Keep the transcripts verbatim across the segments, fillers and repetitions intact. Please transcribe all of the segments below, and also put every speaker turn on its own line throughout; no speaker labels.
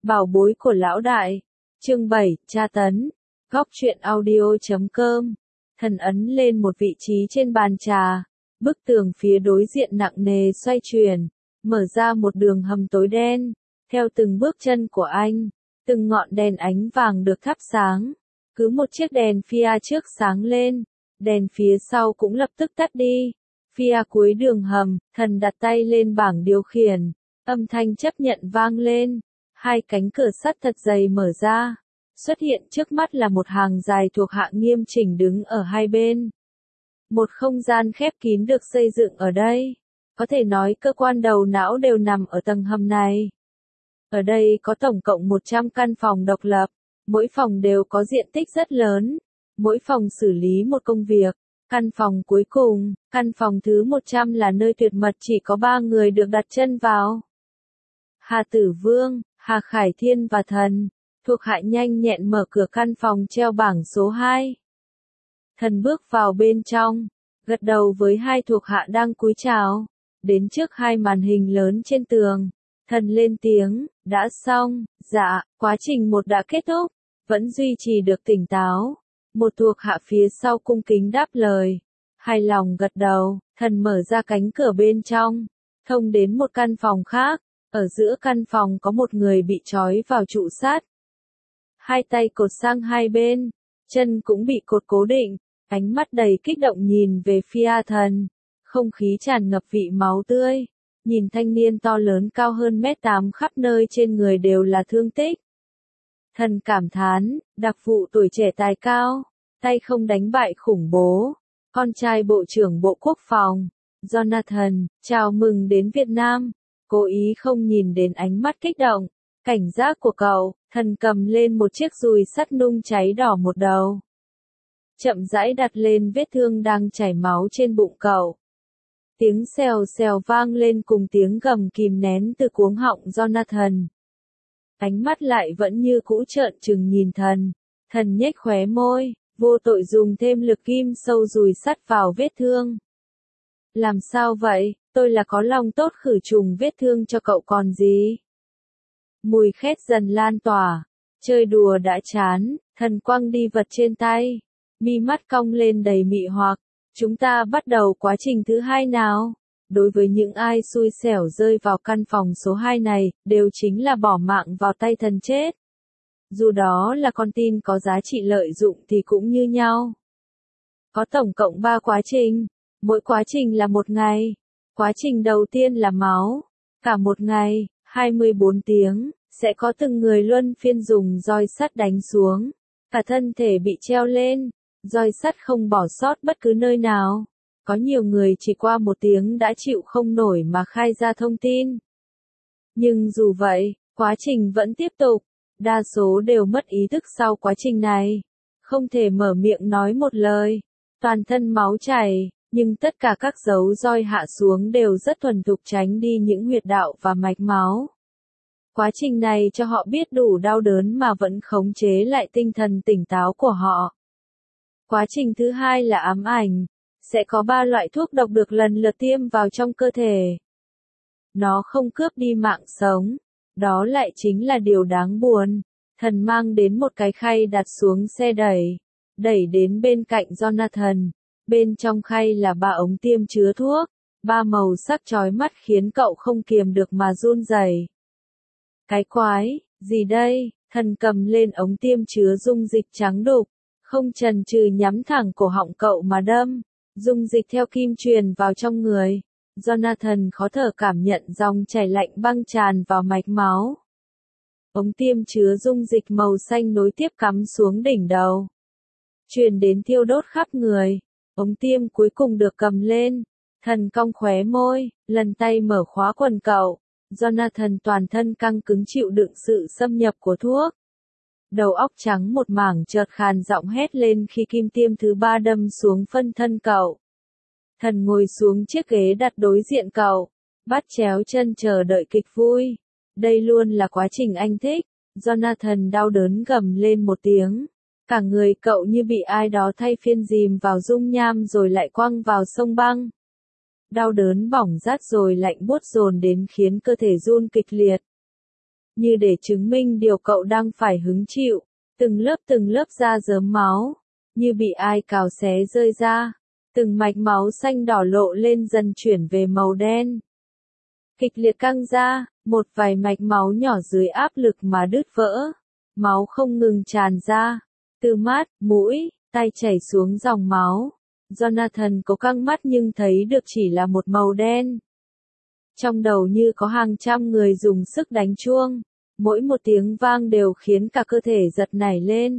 Bảo bối của lão đại. Chương bảy, tra tấn. Góc truyện audio chấm com. Thần ấn lên một vị trí trên bàn trà. Bức tường phía đối diện nặng nề xoay chuyển, mở ra một đường hầm tối đen. Theo từng bước chân của anh, từng ngọn đèn ánh vàng được thắp sáng. Cứ một chiếc đèn Fia trước sáng lên, đèn phía sau cũng lập tức tắt đi. Fia cuối đường hầm, thần đặt tay lên bảng điều khiển. Âm thanh chấp nhận vang lên. Hai cánh cửa sắt thật dày mở ra. Xuất hiện trước mắt là một hàng dài thuộc hạ nghiêm chỉnh đứng ở hai bên. Một không gian khép kín được xây dựng ở đây. Có thể nói cơ quan đầu não đều nằm ở tầng hầm này. Ở đây có tổng cộng một trăm căn phòng độc lập. Mỗi phòng đều có diện tích rất lớn. Mỗi phòng xử lý một công việc. Căn phòng cuối cùng, căn phòng thứ một trăm là nơi tuyệt mật chỉ có ba người được đặt chân vào. Hà Tử Vương, Hà Khải Thiên và Thần. Thuộc hạ nhanh nhẹn mở cửa căn phòng treo bảng số hai. Thần bước vào bên trong, gật đầu với hai thuộc hạ đang cúi chào. Đến trước hai màn hình lớn trên tường, thần lên tiếng, đã xong, dạ, quá trình một đã kết thúc, vẫn duy trì được tỉnh táo. Một thuộc hạ phía sau cung kính đáp lời, hài lòng gật đầu, thần mở ra cánh cửa bên trong, thông đến một căn phòng khác. Ở giữa căn phòng có một người bị trói vào trụ sắt. Hai tay cột sang hai bên, chân cũng bị cột cố định, ánh mắt đầy kích động nhìn về phía thần. Không khí tràn ngập vị máu tươi, nhìn thanh niên to lớn cao hơn mét tám khắp nơi trên người đều là thương tích. Thần cảm thán, đặc vụ tuổi trẻ tài cao, tay không đánh bại khủng bố, con trai Bộ trưởng Bộ Quốc phòng, Jonathan, chào mừng đến Việt Nam. Cố ý không nhìn đến ánh mắt kích động, cảnh giác của cậu, thần cầm lên một chiếc dùi sắt nung cháy đỏ một đầu. Chậm rãi đặt lên vết thương đang chảy máu trên bụng cậu. Tiếng xèo xèo vang lên cùng tiếng gầm kìm nén từ cuống họng Jonathan. Ánh mắt lại vẫn như cũ trợn trừng nhìn thần. Thần nhếch khóe môi, vô tội dùng thêm lực kim sâu dùi sắt vào vết thương. Làm sao vậy? Tôi là có lòng tốt khử trùng vết thương cho cậu còn gì. Mùi khét dần lan tỏa, chơi đùa đã chán, thần quăng đi vật trên tay, mi mắt cong lên đầy mị hoặc. Chúng ta bắt đầu quá trình thứ hai nào. Đối với những ai xui xẻo rơi vào căn phòng số hai này, đều chính là bỏ mạng vào tay thần chết. Dù đó là con tin có giá trị lợi dụng thì cũng như nhau. Có tổng cộng ba quá trình, mỗi quá trình là một ngày. Quá trình đầu tiên là máu, cả một ngày, hai mươi bốn tiếng, sẽ có từng người luân phiên dùng roi sắt đánh xuống, cả thân thể bị treo lên, roi sắt không bỏ sót bất cứ nơi nào. Có nhiều người chỉ qua một tiếng đã chịu không nổi mà khai ra thông tin. Nhưng dù vậy, quá trình vẫn tiếp tục, đa số đều mất ý thức sau quá trình này, không thể mở miệng nói một lời, toàn thân máu chảy. Nhưng tất cả các dấu roi hạ xuống đều rất thuần thục tránh đi những huyệt đạo và mạch máu. Quá trình này cho họ biết đủ đau đớn mà vẫn khống chế lại tinh thần tỉnh táo của họ. Quá trình thứ hai là ám ảnh. Sẽ có ba loại thuốc độc được lần lượt tiêm vào trong cơ thể. Nó không cướp đi mạng sống. Đó lại chính là điều đáng buồn. Thần mang đến một cái khay đặt xuống xe đẩy. Đẩy đến bên cạnh Jonathan. Bên trong khay là ba ống tiêm chứa thuốc, ba màu sắc chói mắt khiến cậu không kiềm được mà run rẩy. Cái quái, gì đây? Thần cầm lên ống tiêm chứa dung dịch trắng đục, không chần chừ nhắm thẳng cổ họng cậu mà đâm. Dung dịch theo kim truyền vào trong người. Jonathan khó thở cảm nhận dòng chảy lạnh băng tràn vào mạch máu. Ống tiêm chứa dung dịch màu xanh nối tiếp cắm xuống đỉnh đầu, truyền đến thiêu đốt khắp người. Ống tiêm cuối cùng được cầm lên, thần cong khóe môi, lần tay mở khóa quần cậu. Jonathan toàn thân căng cứng chịu đựng sự xâm nhập của thuốc. Đầu óc trắng một mảng chợt khàn giọng hét lên khi kim tiêm thứ ba đâm xuống phân thân cậu. Thần ngồi xuống chiếc ghế đặt đối diện cậu, bắt chéo chân chờ đợi kịch vui. Đây luôn là quá trình anh thích. Jonathan đau đớn gầm lên một tiếng. Cả người cậu như bị ai đó thay phiên dìm vào dung nham rồi lại quăng vào sông băng. Đau đớn bỏng rát rồi lạnh buốt dồn đến khiến cơ thể run kịch liệt. như để chứng minh điều cậu đang phải hứng chịu, từng lớp từng lớp da rớm máu, như bị ai cào xé rơi ra, từng mạch máu xanh đỏ lộ lên dần chuyển về màu đen. Kịch liệt căng ra, một vài mạch máu nhỏ dưới áp lực mà đứt vỡ, máu không ngừng tràn ra, từ mắt, mũi, tay chảy xuống dòng máu. Jonathan cố căng mắt nhưng thấy được chỉ là một màu đen. Trong đầu như có hàng trăm người dùng sức đánh chuông, mỗi một tiếng vang đều khiến cả cơ thể giật nảy lên.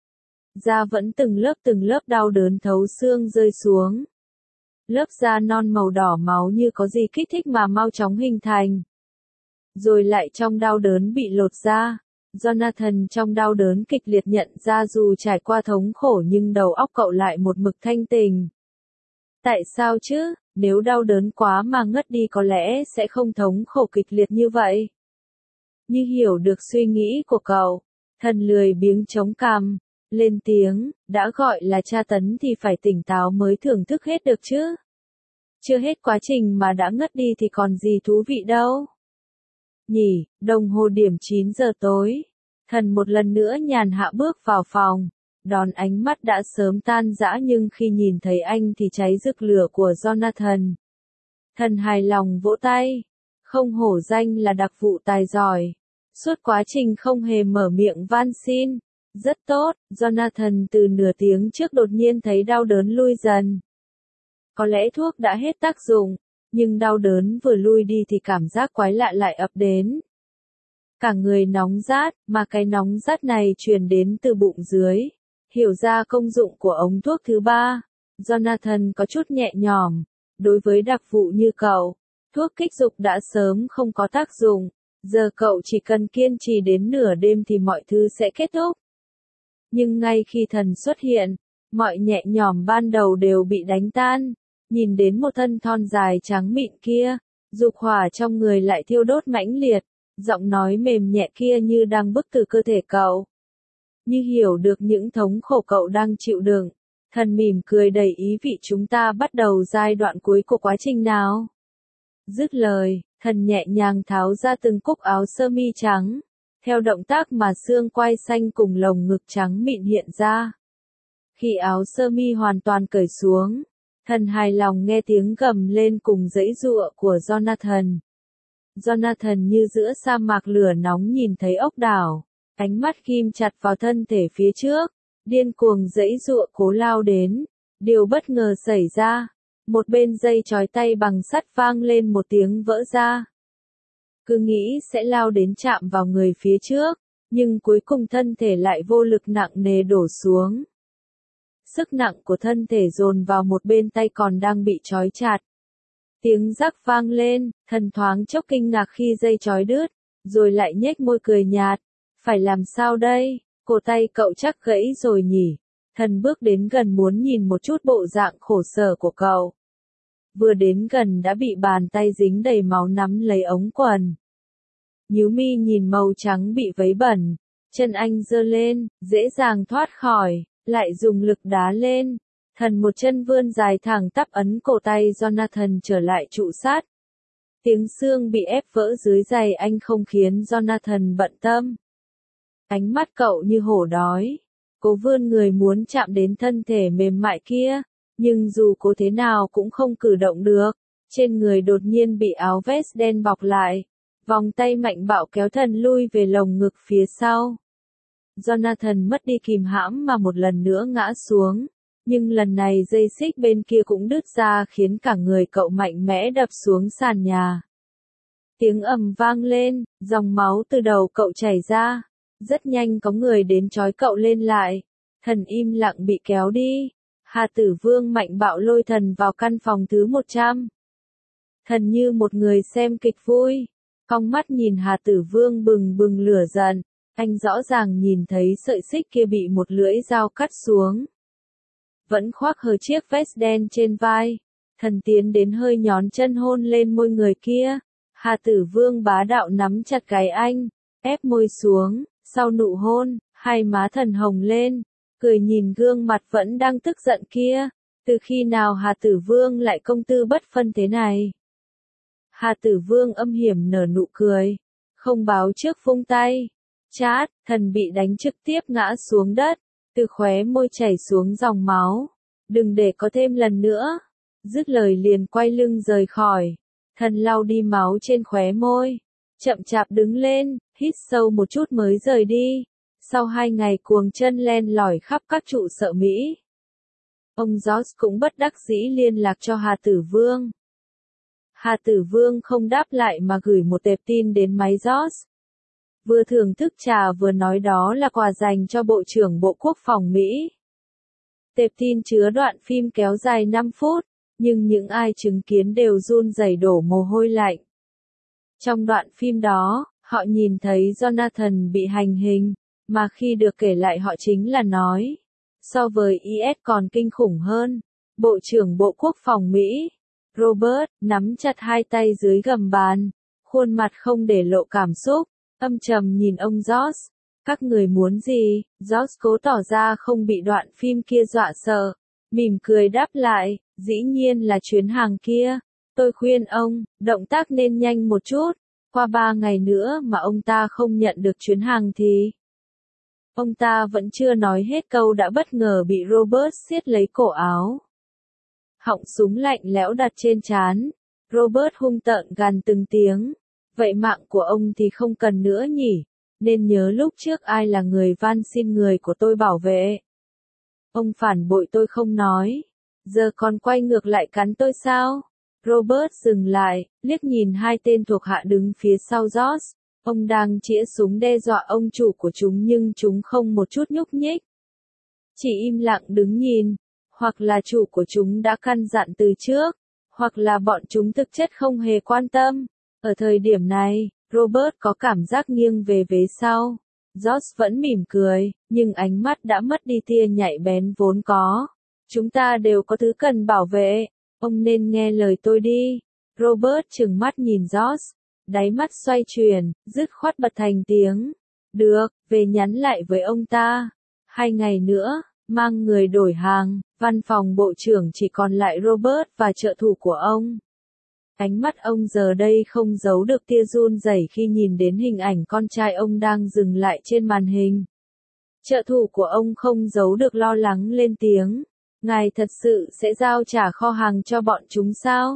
Da vẫn từng lớp từng lớp đau đớn thấu xương rơi xuống. Lớp da non màu đỏ máu như có gì kích thích mà mau chóng hình thành. Rồi lại trong đau đớn bị lột da. Jonathan trong đau đớn kịch liệt nhận ra dù trải qua thống khổ nhưng đầu óc cậu lại một mực thanh tỉnh. Tại sao chứ, nếu đau đớn quá mà ngất đi có lẽ sẽ không thống khổ kịch liệt như vậy. Như hiểu được suy nghĩ của cậu, thần lười biếng chống cằm, lên tiếng, đã gọi là tra tấn thì phải tỉnh táo mới thưởng thức hết được chứ. Chưa hết quá trình mà đã ngất đi thì còn gì thú vị đâu. Nhỉ, đồng hồ điểm chín giờ tối. Thần một lần nữa nhàn hạ bước vào phòng, đón ánh mắt đã sớm tan rã nhưng khi nhìn thấy anh thì cháy rực lửa của Jonathan. Thần hài lòng vỗ tay, không hổ danh là đặc vụ tài giỏi. Suốt quá trình không hề mở miệng van xin. Rất tốt, Jonathan từ nửa tiếng trước đột nhiên thấy đau đớn lui dần. Có lẽ thuốc đã hết tác dụng, nhưng đau đớn vừa lui đi thì cảm giác quái lạ lại ập đến. Cả người nóng rát, mà cái nóng rát này truyền đến từ bụng dưới. Hiểu ra công dụng của ống thuốc thứ ba, Jonathan có chút nhẹ nhõm. Đối với đặc vụ như cậu, thuốc kích dục đã sớm không có tác dụng. Giờ cậu chỉ cần kiên trì đến nửa đêm thì mọi thứ sẽ kết thúc. Nhưng ngay khi thần xuất hiện, mọi nhẹ nhõm ban đầu đều bị đánh tan. Nhìn đến một thân thon dài trắng mịn kia, dục hỏa trong người lại thiêu đốt mãnh liệt, giọng nói mềm nhẹ kia như đang bức từ cơ thể cậu. Như hiểu được những thống khổ cậu đang chịu đựng, thần mỉm cười đầy ý vị chúng ta bắt đầu giai đoạn cuối của quá trình nào. Dứt lời, thần nhẹ nhàng tháo ra từng cúc áo sơ mi trắng, theo động tác mà xương quai xanh cùng lồng ngực trắng mịn hiện ra. Khi áo sơ mi hoàn toàn cởi xuống, thần hài lòng nghe tiếng gầm lên cùng giãy giụa của Jonathan. Jonathan như giữa sa mạc lửa nóng nhìn thấy ốc đảo, ánh mắt ghim chặt vào thân thể phía trước, điên cuồng giãy giụa cố lao đến. Điều bất ngờ xảy ra, một bên dây trói tay bằng sắt vang lên một tiếng vỡ ra. Cứ nghĩ sẽ lao đến chạm vào người phía trước, nhưng cuối cùng thân thể lại vô lực nặng nề đổ xuống. Sức nặng của thân thể dồn vào một bên tay còn đang bị trói chặt. Tiếng rắc vang lên, thần thoáng chốc kinh ngạc khi dây trói đứt, rồi lại nhếch môi cười nhạt. Phải làm sao đây, cổ tay cậu chắc gãy rồi nhỉ. Thần bước đến gần muốn nhìn một chút bộ dạng khổ sở của cậu. Vừa đến gần đã bị bàn tay dính đầy máu nắm lấy ống quần. Nhíu mi nhìn màu trắng bị vấy bẩn, chân anh giơ lên, dễ dàng thoát khỏi, lại dùng lực đá lên. Thần một chân vươn dài thẳng tắp ấn cổ tay Jonathan trở lại trụ sát. Tiếng xương bị ép vỡ dưới giày anh không khiến Jonathan bận tâm. Ánh mắt cậu như hổ đói, cố vươn người muốn chạm đến thân thể mềm mại kia, nhưng dù cố thế nào cũng không cử động được. Trên người đột nhiên bị áo vest đen bọc lại, vòng tay mạnh bạo kéo thần lui về lồng ngực phía sau. Jonathan mất đi kìm hãm mà một lần nữa ngã xuống, nhưng lần này dây xích bên kia cũng đứt ra khiến cả người cậu mạnh mẽ đập xuống sàn nhà. Tiếng ầm vang lên, dòng máu từ đầu cậu chảy ra. Rất nhanh có người đến trói cậu lên lại. Thần im lặng bị kéo đi. Hà Tử Vương mạnh bạo lôi thần vào căn phòng thứ một trăm. Thần như một người xem kịch vui. Cong mắt nhìn Hà Tử Vương bừng bừng lửa giận. Anh rõ ràng nhìn thấy sợi xích kia bị một lưỡi dao cắt xuống. Vẫn khoác hờ chiếc vest đen trên vai. Thần tiến đến hơi nhón chân hôn lên môi người kia. Hà Tử Vương bá đạo nắm chặt gáy anh, ép môi xuống. Sau nụ hôn, hai má thần hồng lên, cười nhìn gương mặt vẫn đang tức giận kia. Từ khi nào Hà Tử Vương lại công tư bất phân thế này? Hà Tử Vương âm hiểm nở nụ cười. Không báo trước vung tay. Chát, thần bị đánh trực tiếp ngã xuống đất, từ khóe môi chảy xuống dòng máu. Đừng để có thêm lần nữa. Dứt lời liền quay lưng rời khỏi. Thần lau đi máu trên khóe môi. Chậm chạp đứng lên, hít sâu một chút mới rời đi. Sau hai ngày cuồng chân len lỏi khắp các trụ sở Mỹ, ông George cũng bất đắc dĩ liên lạc cho Hà Tử Vương. Hà Tử Vương không đáp lại mà gửi một tệp tin đến máy George. Vừa thưởng thức trà vừa nói đó là quà dành cho Bộ trưởng Bộ Quốc phòng Mỹ. Tệp tin chứa đoạn phim kéo dài năm phút, nhưng những ai chứng kiến đều run rẩy đổ mồ hôi lạnh. Trong đoạn phim đó, họ nhìn thấy Jonathan bị hành hình, mà khi được kể lại họ chính là nói, so với i ét còn kinh khủng hơn. Bộ trưởng Bộ Quốc phòng Mỹ, Robert, nắm chặt hai tay dưới gầm bàn, khuôn mặt không để lộ cảm xúc, âm trầm nhìn ông George. Các người muốn gì? George cố tỏ ra không bị đoạn phim kia dọa sợ, mỉm cười đáp lại, dĩ nhiên là chuyến hàng kia. Tôi khuyên ông, động tác nên nhanh một chút, qua ba ngày nữa mà ông ta không nhận được chuyến hàng thì... Ông ta vẫn chưa nói hết câu đã bất ngờ bị Robert siết lấy cổ áo. Họng súng lạnh lẽo đặt trên trán. Robert hung tợn gằn từng tiếng. Vậy mạng của ông thì không cần nữa nhỉ? Nên nhớ lúc trước ai là người van xin người của tôi bảo vệ. Ông phản bội tôi không nói. Giờ còn quay ngược lại cắn tôi sao? Robert dừng lại, liếc nhìn hai tên thuộc hạ đứng phía sau George. Ông đang chĩa súng đe dọa ông chủ của chúng nhưng chúng không một chút nhúc nhích. Chỉ im lặng đứng nhìn, hoặc là chủ của chúng đã căn dặn từ trước, hoặc là bọn chúng thực chất không hề quan tâm. Ở thời điểm này, Robert có cảm giác nghiêng về vế sau. George vẫn mỉm cười, nhưng ánh mắt đã mất đi tia nhạy bén vốn có. Chúng ta đều có thứ cần bảo vệ, ông nên nghe lời tôi đi. Robert trừng mắt nhìn George. Đáy mắt xoay chuyển, dứt khoát bật thành tiếng. Được, về nhắn lại với ông ta. Hai ngày nữa, mang người đổi hàng, văn phòng bộ trưởng chỉ còn lại Robert và trợ thủ của ông. Ánh mắt ông giờ đây không giấu được tia run rẩy khi nhìn đến hình ảnh con trai ông đang dừng lại trên màn hình. Trợ thủ của ông không giấu được lo lắng lên tiếng. Ngài thật sự sẽ giao trả kho hàng cho bọn chúng sao?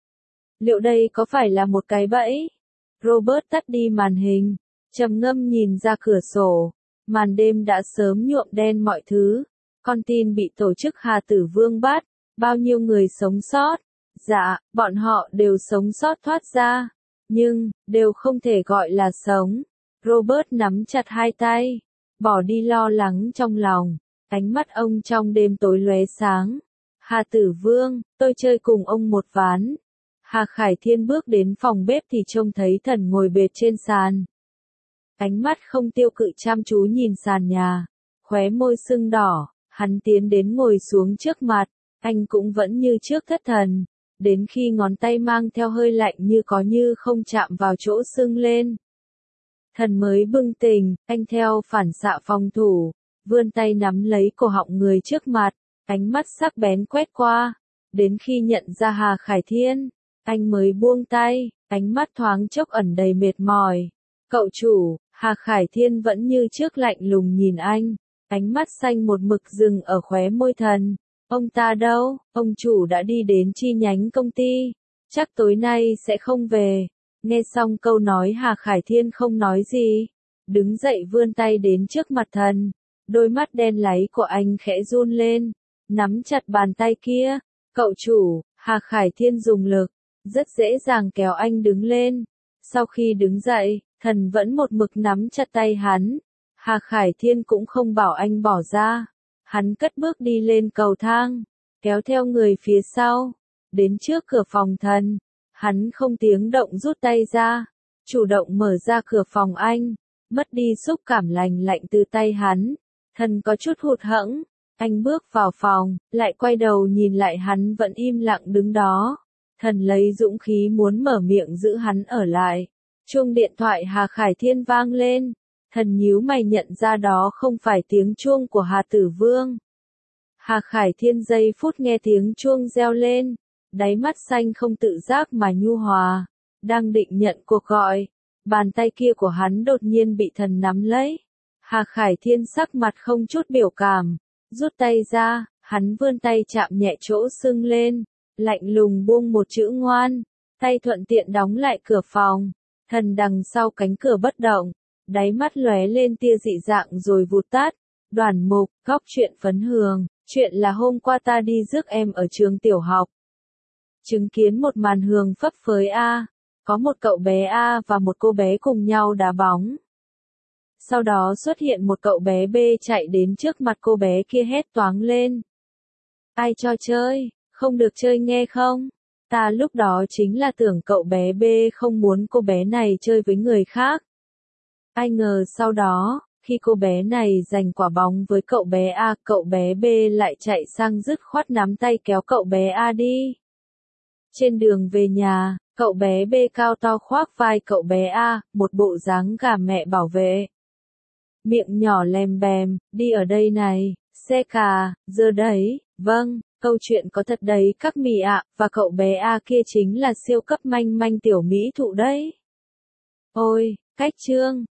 Liệu đây có phải là một cái bẫy? Robert tắt đi màn hình, trầm ngâm nhìn ra cửa sổ. Màn đêm đã sớm nhuộm đen mọi thứ. Con tin bị tổ chức Hà Tử Vương bắt. Bao nhiêu người sống sót? Dạ, bọn họ đều sống sót thoát ra. Nhưng, đều không thể gọi là sống. Robert nắm chặt hai tay. Bỏ đi lo lắng trong lòng. Ánh mắt ông trong đêm tối lóe sáng. Hà Tử Vương, tôi chơi cùng ông một ván. Hà Khải Thiên bước đến phòng bếp thì trông thấy thần ngồi bệt trên sàn. Ánh mắt không tiêu cự chăm chú nhìn sàn nhà. Khóe môi sưng đỏ, hắn tiến đến ngồi xuống trước mặt. Anh cũng vẫn như trước thất thần. Đến khi ngón tay mang theo hơi lạnh như có như không chạm vào chỗ sưng lên. Thần mới bừng tỉnh, anh theo phản xạ phòng thủ. Vươn tay nắm lấy cổ họng người trước mặt. Ánh mắt sắc bén quét qua. Đến khi nhận ra Hà Khải Thiên, anh mới buông tay, ánh mắt thoáng chốc ẩn đầy mệt mỏi. Cậu chủ, Hà Khải Thiên vẫn như trước lạnh lùng nhìn anh, ánh mắt xanh một mực dừng ở khóe môi thần. Ông ta đâu? Ông chủ đã đi đến chi nhánh công ty, chắc tối nay sẽ không về. Nghe xong câu nói Hà Khải Thiên không nói gì, đứng dậy vươn tay đến trước mặt thần. Đôi mắt đen láy của anh khẽ run lên, nắm chặt bàn tay kia. Cậu chủ, Hà Khải Thiên dùng lực, rất dễ dàng kéo anh đứng lên. Sau khi đứng dậy, thần vẫn một mực nắm chặt tay hắn. Hà Khải Thiên cũng không bảo anh bỏ ra. Hắn cất bước đi lên cầu thang, kéo theo người phía sau, đến trước cửa phòng thần. Hắn không tiếng động rút tay ra, chủ động mở ra cửa phòng anh, mất đi xúc cảm lành lạnh từ tay hắn. Thần có chút hụt hẫng, anh bước vào phòng, lại quay đầu nhìn lại hắn vẫn im lặng đứng đó. Thần lấy dũng khí muốn mở miệng giữ hắn ở lại. Chuông điện thoại Hà Khải Thiên vang lên. Thần nhíu mày nhận ra đó không phải tiếng chuông của Hà Tử Vương. Hà Khải Thiên giây phút nghe tiếng chuông reo lên, đáy mắt xanh không tự giác mà nhu hòa. Đang định nhận cuộc gọi, Bàn tay kia của hắn đột nhiên bị thần nắm lấy. Hà Khải Thiên sắc mặt không chút biểu cảm, rút tay ra, hắn vươn tay chạm nhẹ chỗ sưng lên, lạnh lùng buông một chữ ngoan, tay thuận tiện đóng lại cửa phòng. Thần đằng sau cánh cửa bất động, đáy mắt lóe lên tia dị dạng rồi vụt tắt. Đoàn Mục, góc chuyện phấn hường, chuyện là hôm qua ta đi rước em ở trường tiểu học. Chứng kiến một màn hương phấp phới A, có một cậu bé A và một cô bé cùng nhau đá bóng. Sau đó xuất hiện một cậu bé B chạy đến trước mặt cô bé kia hét toáng lên. Ai cho chơi, không được chơi nghe không? Ta lúc đó chính là tưởng cậu bé B không muốn cô bé này chơi với người khác. Ai ngờ sau đó, khi cô bé này giành quả bóng với cậu bé A, cậu bé B lại chạy sang dứt khoát nắm tay kéo cậu bé A đi. Trên đường về nhà, cậu bé B cao to khoác vai cậu bé A, một bộ dáng gà mẹ bảo vệ. Miệng nhỏ lèm bèm, đi ở đây này, xe cà, giờ đấy, vâng, câu chuyện có thật đấy các mì ạ, và cậu bé A kia chính là siêu cấp manh manh tiểu mỹ thụ đấy. Ôi, cách chương.